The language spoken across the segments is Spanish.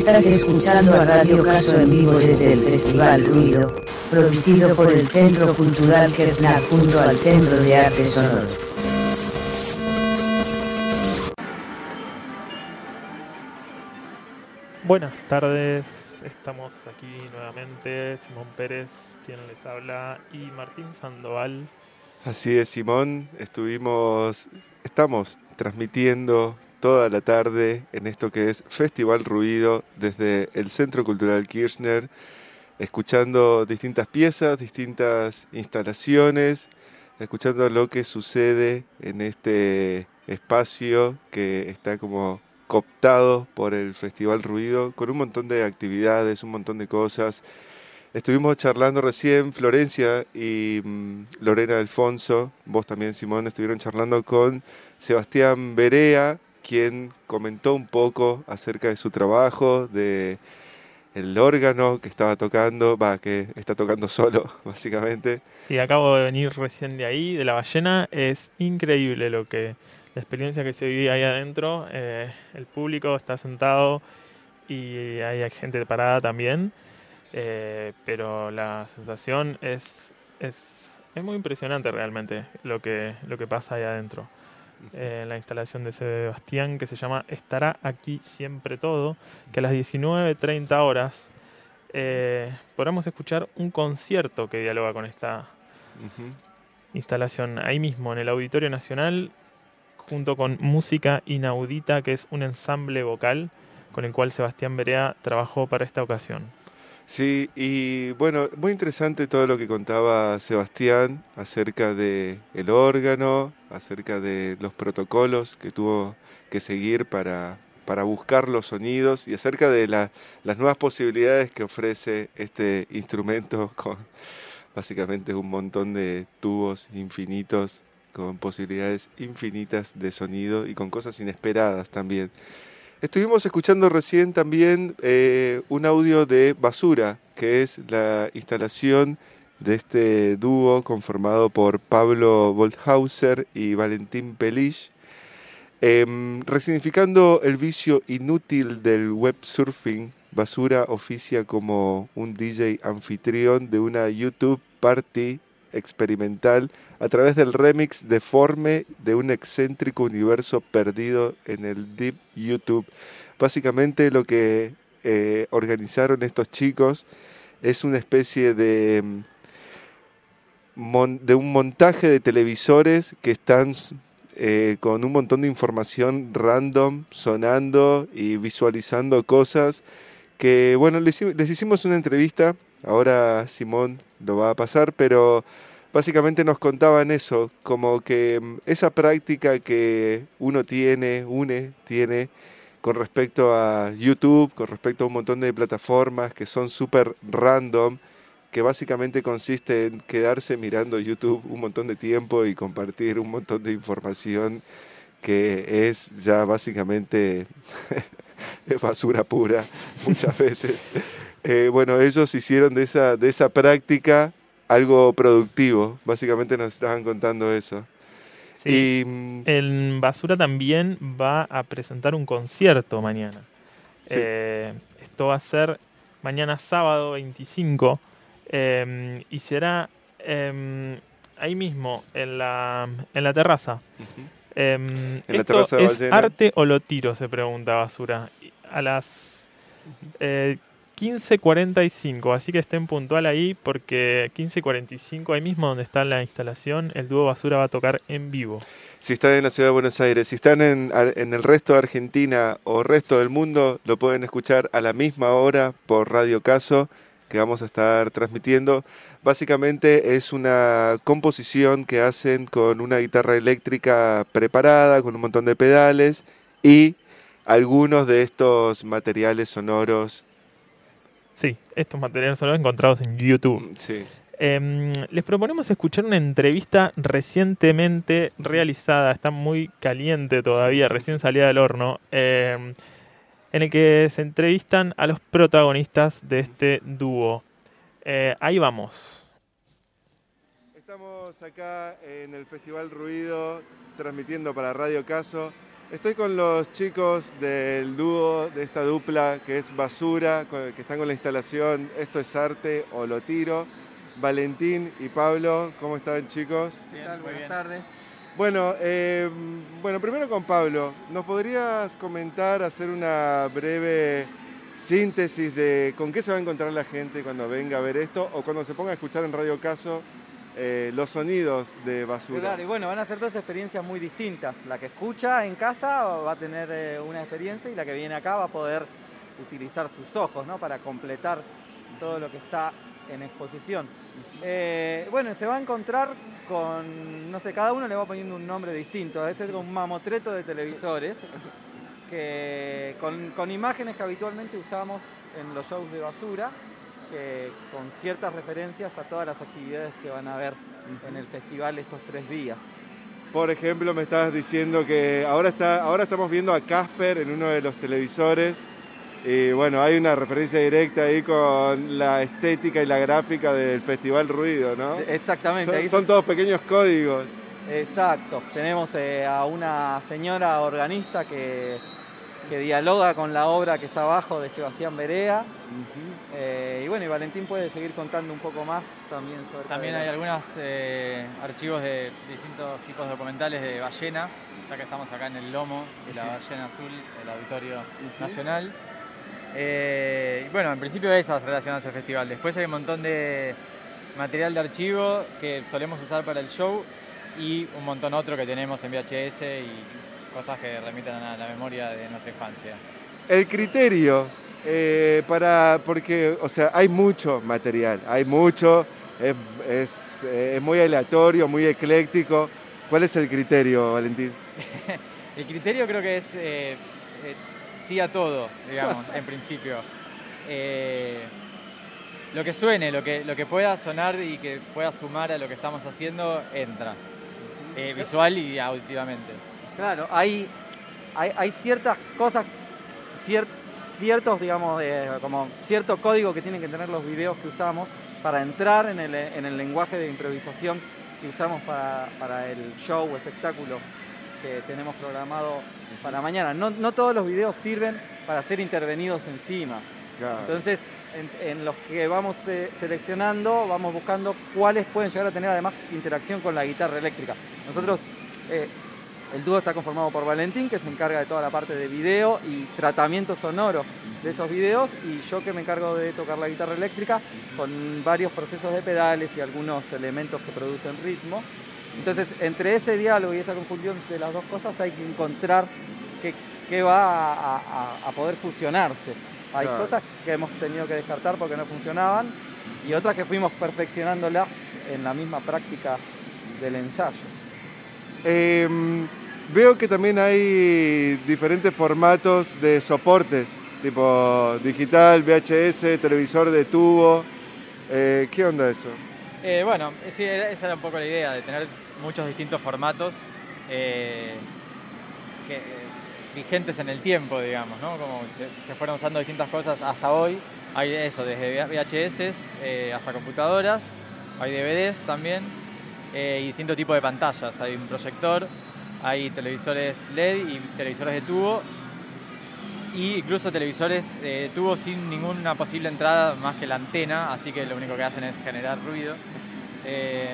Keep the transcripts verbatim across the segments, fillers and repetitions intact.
Estás escuchando a Radio Caso en vivo desde el Festival Ruido, producido por el Centro Cultural Kertznak junto al Centro de Arte Sonoro. Buenas tardes, estamos aquí nuevamente, Simón Pérez, quien les habla, y Martín Sandoval. Así es, Simón, estuvimos, estamos transmitiendo toda la tarde en esto que es Festival Ruido desde el Centro Cultural Kirchner, escuchando distintas piezas, distintas instalaciones, escuchando lo que sucede en este espacio que está como cooptado por el Festival Ruido, con un montón de actividades, un montón de cosas. Estuvimos charlando recién, Florencia y mmm, Lorena Alfonso, vos también, Simón, estuvieron charlando con Sebastián Berea, quien comentó un poco acerca de su trabajo, de el órgano que estaba tocando, va, que está tocando solo, básicamente. Sí, acabo de venir recién de ahí, de La Ballena. Es increíble lo que la experiencia que se vive ahí adentro. Eh, el público está sentado y hay gente parada también, eh, pero la sensación es, es, es muy impresionante realmente lo que, lo que pasa ahí adentro. Eh, la instalación de Sebastián, que se llama Estará aquí siempre todo, que a las diecinueve treinta horas eh, podremos escuchar un concierto que dialoga con esta uh-huh. instalación ahí mismo en el Auditorio Nacional, junto con Música Inaudita, que es un ensamble vocal con el cual Sebastián Berea trabajó para esta ocasión. Sí, y bueno, muy interesante todo lo que contaba Sebastián acerca de el órgano, acerca de los protocolos que tuvo que seguir para, para buscar los sonidos y acerca de la, las nuevas posibilidades que ofrece este instrumento con básicamente un montón de tubos infinitos, con posibilidades infinitas de sonido y con cosas inesperadas también. Estuvimos escuchando recién también eh, un audio de Basura, que es la instalación de este dúo conformado por Pablo Wolthauser y Valentín Pelich, eh, resignificando el vicio inútil del websurfing. Basura oficia como un D J anfitrión de una YouTube Party experimental a través del remix deforme de un excéntrico universo perdido en el Deep YouTube. Básicamente lo que eh, organizaron estos chicos es una especie de, mon, de un montaje de televisores que están eh, con un montón de información random sonando y visualizando cosas que, bueno, les, les hicimos una entrevista. Ahora Simón lo va a pasar, pero básicamente nos contaban eso, como que esa práctica que uno tiene, une, tiene con respecto a YouTube, con respecto a un montón de plataformas que son súper random, que básicamente consiste en quedarse mirando YouTube un montón de tiempo y compartir un montón de información que es ya básicamente basura pura muchas veces. Eh, bueno, ellos hicieron de esa, de esa práctica algo productivo, básicamente nos estaban contando eso. Sí, y, en Basura también va a presentar un concierto mañana. Sí. Eh, esto va a ser mañana sábado veinticinco eh, y será eh, ahí mismo, en la, en la terraza. Uh-huh. Eh, ¿En esto la terraza de Ballena? ¿Es arte o lo tiro?, se pregunta Basura. A las eh, quince cuarenta y cinco, así que estén puntual ahí porque quince cuarenta y cinco, ahí mismo donde está la instalación, el dúo Basura va a tocar en vivo. Si están en la ciudad de Buenos Aires, si están en, en el resto de Argentina o resto del mundo, lo pueden escuchar a la misma hora por Radio Caso, que vamos a estar transmitiendo. Básicamente es una composición que hacen con una guitarra eléctrica preparada, con un montón de pedales y algunos de estos materiales sonoros. Sí, estos materiales sonoros encontrados en YouTube. Sí. Eh, les proponemos escuchar una entrevista recientemente realizada, está muy caliente todavía, recién salida del horno, eh, en el que se entrevistan a los protagonistas de este dúo. Eh, ahí vamos. Estamos acá en el Festival Ruido, transmitiendo para Radio Caso. Estoy con los chicos del dúo, de esta dupla que es Basura, con- que están con la instalación Esto es Arte o Lo Tiro. Valentín y Pablo, ¿cómo están, chicos? ¿Qué tal? Buenas tardes. Bueno, eh, bueno, primero con Pablo, ¿nos podrías comentar, hacer una breve síntesis de con qué se va a encontrar la gente cuando venga a ver esto o cuando se ponga a escuchar en Radio Caso eh, los sonidos de Basura? Claro, y bueno, van a ser dos experiencias muy distintas. La que escucha en casa va a tener eh, una experiencia y la que viene acá va a poder utilizar sus ojos, ¿no? Para completar todo lo que está en exposición. Eh, bueno, se va a encontrar con, no sé, cada uno le va poniendo un nombre distinto. Este es un mamotreto de televisores que, con, con imágenes que habitualmente usamos en los shows de Basura, que, con ciertas referencias a todas las actividades que van a ver en el festival estos tres días. Por ejemplo, me estabas diciendo que ahora, está, ahora estamos viendo a Casper en uno de los televisores. Y bueno, hay una referencia directa ahí con la estética y la gráfica del Festival Ruido, ¿no? Exactamente. Son, ahí son todos pequeños códigos. Exacto. Tenemos eh, a una señora organista que, que dialoga con la obra que está abajo de Sebastián Berea. Uh-huh. eh, y bueno, y Valentín puede seguir contando un poco más también sobre... También hay algunos eh, archivos de distintos tipos documentales de ballenas, ya que estamos acá en el lomo de la ballena azul, el Auditorio uh-huh. Nacional. Eh, y bueno, en principio esas relacionadas al festival. Después hay un montón de material de archivo que solemos usar para el show y un montón otro que tenemos en V H S y cosas que remiten a la memoria de nuestra infancia. El criterio, eh, para, porque, o sea, hay mucho material, hay mucho, es, es, es muy aleatorio, muy ecléctico. ¿Cuál es el criterio, Valentín? El criterio creo que es... Eh, eh, sí a todo, digamos, en principio. Eh, lo que suene, lo que, lo que pueda sonar y que pueda sumar a lo que estamos haciendo, entra. Eh, visual y auditivamente. Claro, hay, hay, hay ciertas cosas, cier, ciertos, digamos, eh, como cierto código que tienen que tener los videos que usamos para entrar en el, en el lenguaje de improvisación que usamos para, para el show o espectáculo que tenemos programado para mañana. No, no todos los videos sirven para ser intervenidos encima. Claro. Entonces, en, en los que vamos eh, seleccionando, vamos buscando cuáles pueden llegar a tener además interacción con la guitarra eléctrica. Nosotros, eh, el dúo está conformado por Valentín, que se encarga de toda la parte de video y tratamiento sonoro de esos videos, y yo que me encargo de tocar la guitarra eléctrica con varios procesos de pedales y algunos elementos que producen ritmo. Entonces, entre ese diálogo y esa conjunción de las dos cosas hay que encontrar qué, qué va a, a, a poder fusionarse. Hay claro. cosas que hemos tenido que descartar porque no funcionaban y otras que fuimos perfeccionándolas en la misma práctica del ensayo. Eh, veo que también hay diferentes formatos de soportes, tipo digital, V H S, televisor de tubo. Eh, ¿Qué onda eso? Eh, bueno, sí, esa era un poco la idea, de tener muchos distintos formatos eh, que, eh, vigentes en el tiempo, digamos, ¿no? Como se, se fueron usando distintas cosas hasta hoy. Hay eso, desde V H S eh, hasta computadoras, hay D V Ds también, eh, y distintos tipos de pantallas. Hay un proyector, hay televisores L E D y televisores de tubo, y incluso televisores de tubo sin ninguna posible entrada más que la antena, así que lo único que hacen es generar ruido. Eh,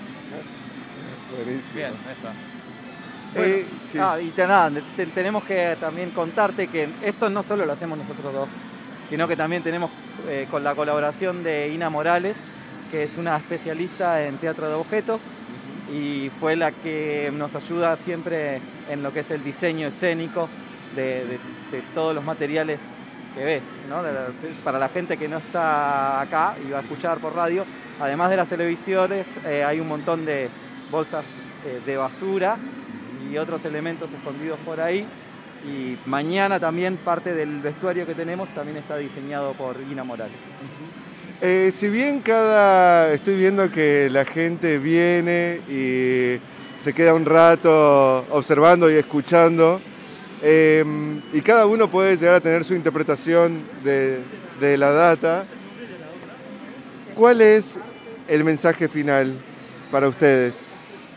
Buenísimo. Bien, eso. Bueno, eh, sí. ah, y te, nada, te, tenemos que también contarte que esto no solo lo hacemos nosotros dos, sino que también tenemos eh, con la colaboración de Ina Morales, que es una especialista en teatro de objetos, y fue la que nos ayuda siempre en lo que es el diseño escénico de, de, de todos los materiales que ves, ¿no? De la, para la gente que no está acá y va a escuchar por radio, además de las televisores, eh, hay un montón de bolsas eh, de basura y otros elementos escondidos por ahí. Y mañana también parte del vestuario que tenemos también está diseñado por Ina Morales. Uh-huh. eh, si bien cada... estoy viendo que la gente viene y se queda un rato observando y escuchando, eh, y cada uno puede llegar a tener su interpretación de, de la data, ¿cuál es el mensaje final para ustedes?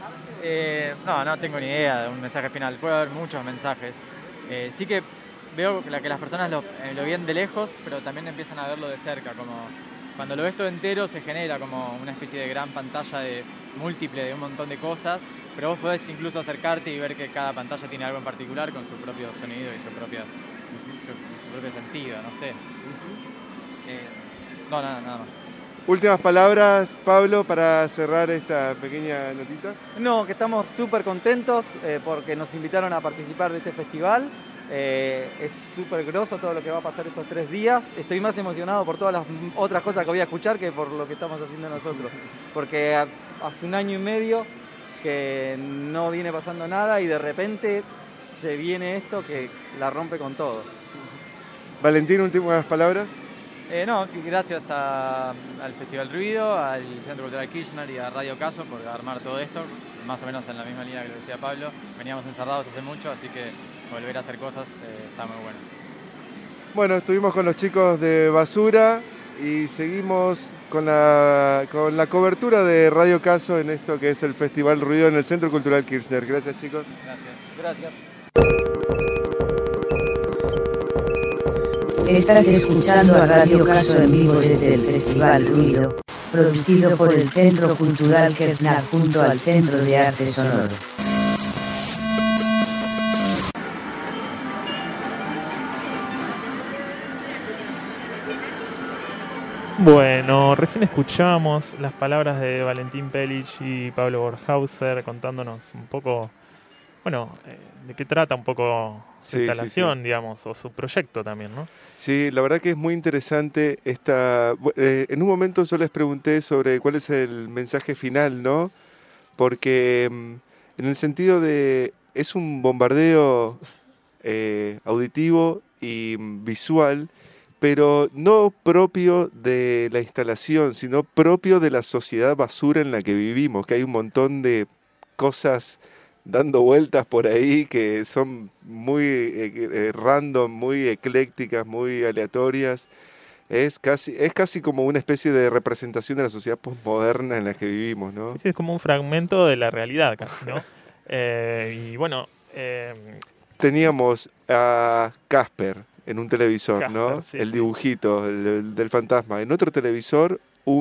Eh, no, no tengo ni idea de un mensaje final. Puede haber muchos mensajes. Eh, sí que veo que, la, que las personas lo, eh, lo ven de lejos, pero también empiezan a verlo de cerca. Como cuando lo ves todo entero se genera como una especie de gran pantalla de múltiple de un montón de cosas, pero vos podés incluso acercarte y ver que cada pantalla tiene algo en particular con su propio sonido y su, propias, su, su propio sentido, no sé. Eh, no, nada, nada más. Últimas palabras, Pablo, para cerrar esta pequeña notita. No, que estamos súper contentos eh, porque nos invitaron a participar de este festival. Eh, es súper groso todo lo que va a pasar estos tres días. Estoy más emocionado por todas las otras cosas que voy a escuchar que por lo que estamos haciendo nosotros. Porque hace un año y medio que no viene pasando nada y de repente se viene esto que la rompe con todo. Valentín, últimas palabras. Eh, no, gracias a, al Festival Ruido, al Centro Cultural Kirchner y a Radio Caso por armar todo esto, más o menos en la misma línea que lo decía Pablo. Veníamos encerrados hace mucho, así que volver a hacer cosas eh, está muy bueno. Bueno, estuvimos con los chicos de Basura y seguimos con la, con la cobertura de Radio Caso en esto que es el Festival Ruido en el Centro Cultural Kirchner. Gracias, chicos. Gracias. Gracias. Estás escuchando a Radio Caso en vivo desde el Festival Ruido, producido por el Centro Cultural Kirchner junto al Centro de Arte Sonoro. Bueno, recién escuchamos las palabras de Valentín Pelich y Pablo Borghauser contándonos un poco, bueno, eh, de qué trata un poco su Sí, instalación, sí, sí. digamos, o su proyecto también, ¿no? Sí, la verdad que es muy interesante esta... eh, en un momento yo les pregunté sobre cuál es el mensaje final, ¿no? Porque mm, en el sentido de... es un bombardeo eh, auditivo y mm, visual, pero no propio de la instalación, sino propio de la sociedad basura en la que vivimos, que hay un montón de cosas dando vueltas por ahí que son muy eh, eh, random, muy eclécticas, muy aleatorias. Es casi, es casi como una especie de representación de la sociedad postmoderna en la que vivimos, ¿no? Sí, es como un fragmento de la realidad casi, ¿no? eh, y bueno... Eh, Teníamos a Casper en un televisor, Casper, ¿no? sí, el sí. dibujito el, el del fantasma. En otro televisor,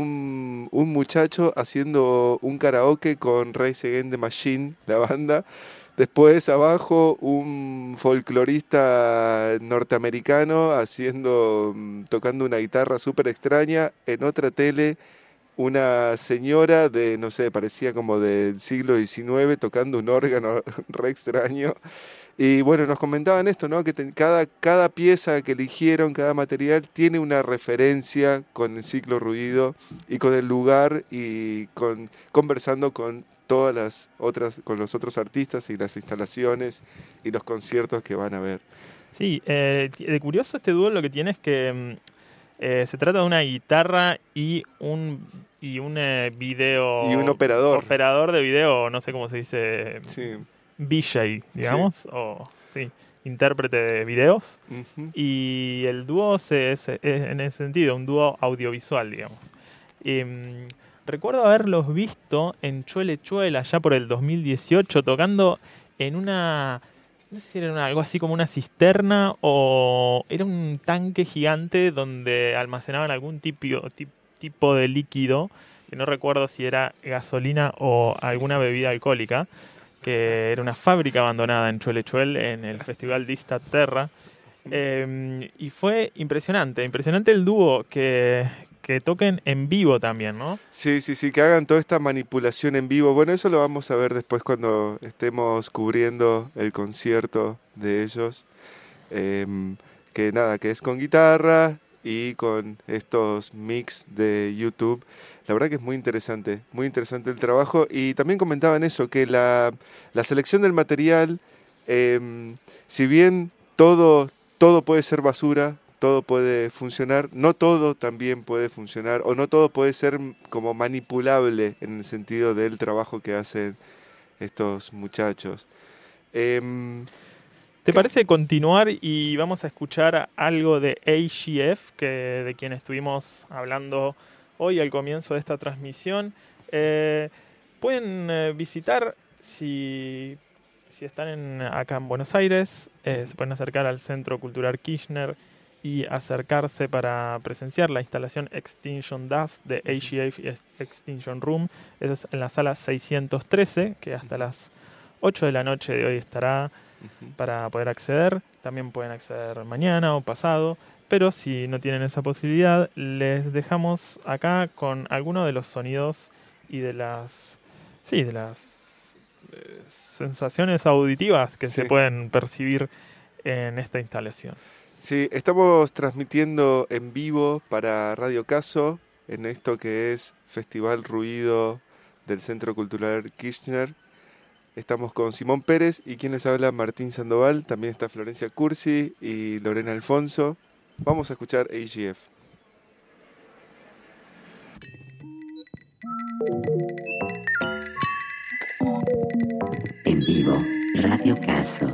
un, un muchacho haciendo un karaoke con Rise Against the Machine, la banda. Después abajo un folclorista norteamericano haciendo, mm, tocando una guitarra súper extraña. En otra tele una señora de, no sé, parecía como del siglo diecinueve tocando un órgano re extraño. Y bueno, nos comentaban esto, ¿no? Que te- cada, cada pieza que eligieron, cada material, tiene una referencia con el ciclo ruido y con el lugar y con conversando con todas las otras, con los otros artistas y las instalaciones y los conciertos que van a ver. Sí, eh, de curioso este dúo lo que tiene es que mm, eh, se trata de una guitarra y un y un eh, video... Y un operador. Operador de video, no sé cómo se dice, Sí. V J, digamos, o sí, intérprete de videos. Ujú. Y el dúo se, es, es en ese sentido, un dúo audiovisual, digamos. Em, recuerdo haberlos visto en Chuele Chuele allá por el dos mil dieciocho tocando en una... No sé si era una- algo así como una cisterna o era un tanque gigante donde almacenaban algún tipo, ti- tipo de líquido, que no recuerdo si era gasolina o alguna bebida alcohólica, que era una fábrica abandonada en Chuelechuel en el festival Dista Terra. Eh, y fue impresionante, impresionante el dúo que, que toquen en vivo también, ¿no? Sí, sí, sí, que hagan toda esta manipulación en vivo. Bueno, eso lo vamos a ver después cuando estemos cubriendo el concierto de ellos. Em, que nada, que es con guitarra y con estos mix de YouTube. La verdad que es muy interesante, muy interesante el trabajo. Y también comentaban eso, que la, la selección del material, em, si bien todo, todo puede ser basura, todo puede funcionar, no todo también puede funcionar, o no todo puede ser como manipulable en el sentido del trabajo que hacen estos muchachos. Em, ¿Te parece continuar y vamos a escuchar algo de A G F, que, de quien estuvimos hablando hoy al comienzo de esta transmisión? Eh, pueden eh, visitar si, si están en, acá en Buenos Aires, eh, se pueden acercar al Centro Cultural Kirchner y acercarse para presenciar la instalación Extinction Dust de A G F Extinction Room. Eso es en la sala seiscientos trece, que hasta las ocho de la noche de hoy estará uh-huh. para poder acceder. También pueden acceder mañana o pasado, pero si no tienen esa posibilidad, les dejamos acá con algunos de los sonidos y de las, sí, de las eh, sensaciones auditivas que sí. se pueden percibir en esta instalación. Sí, estamos transmitiendo en vivo para Radio Caso en esto que es Festival Ruido del Centro Cultural Kirchner. Estamos con Simón Pérez y quien les habla, Martín Sandoval. También está Florencia Cursi y Lorena Alfonso. Vamos a escuchar A G F. En vivo, Radio Caso.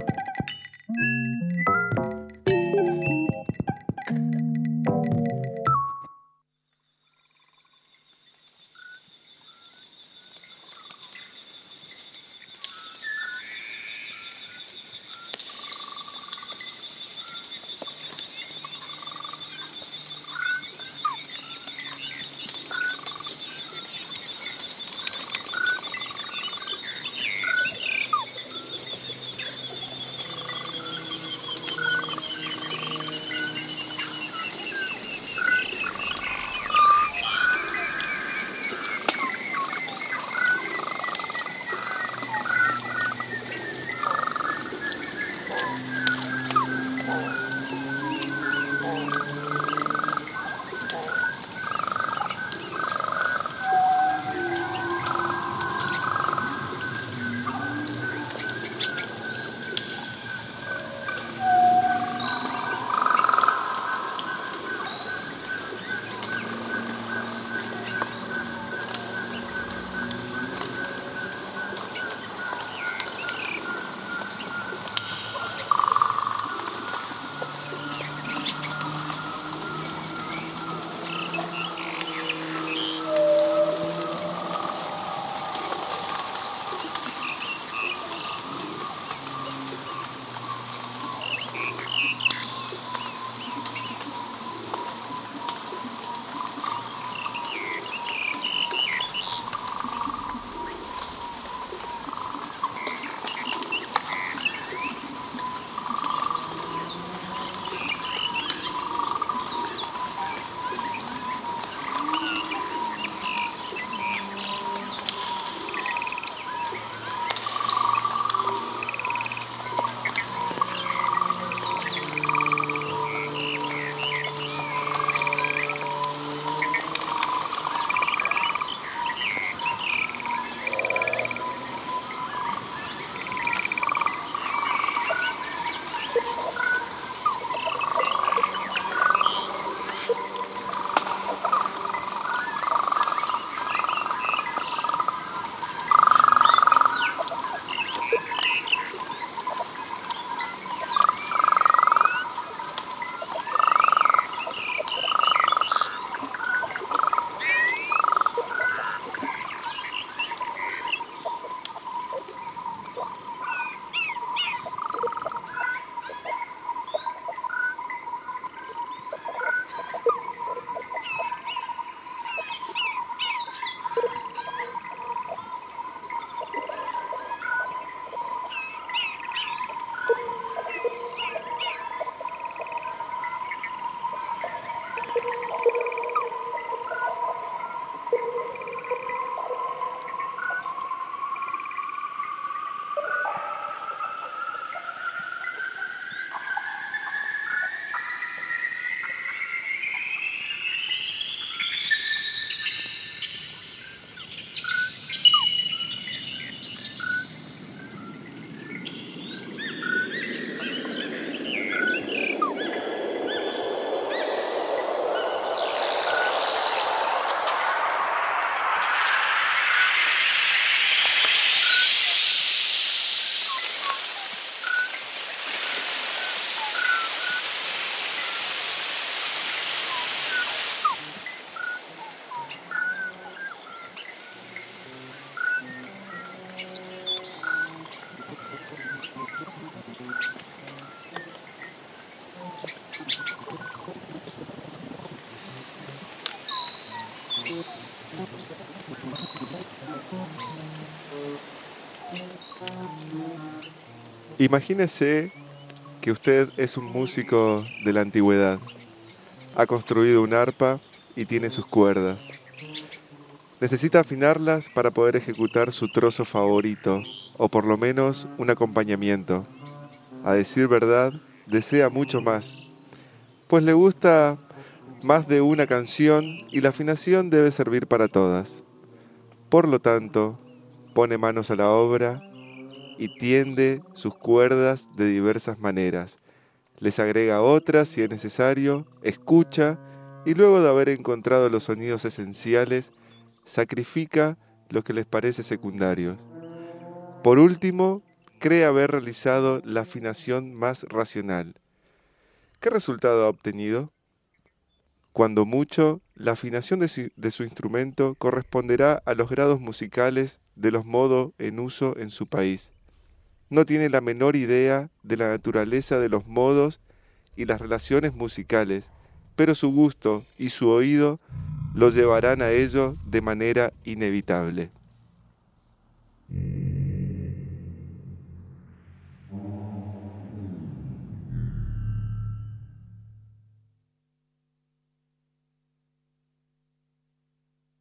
Imagínese que usted es un músico de la antigüedad. Ha construido un arpa y tiene sus cuerdas. Necesita afinarlas para poder ejecutar su trozo favorito, o por lo menos un acompañamiento. A decir verdad, desea mucho más, pues le gusta más de una canción y la afinación debe servir para todas. Por lo tanto, pone manos a la obra y tiende sus cuerdas de diversas maneras. Les agrega otras si es necesario, escucha y luego de haber encontrado los sonidos esenciales, sacrifica lo que les parece secundario. Por último, cree haber realizado la afinación más racional. ¿Qué resultado ha obtenido? Cuando mucho, la afinación de su, de su instrumento corresponderá a los grados musicales de los modos en uso en su país. No tiene la menor idea de la naturaleza de los modos y las relaciones musicales, pero su gusto y su oído lo llevarán a ello de manera inevitable.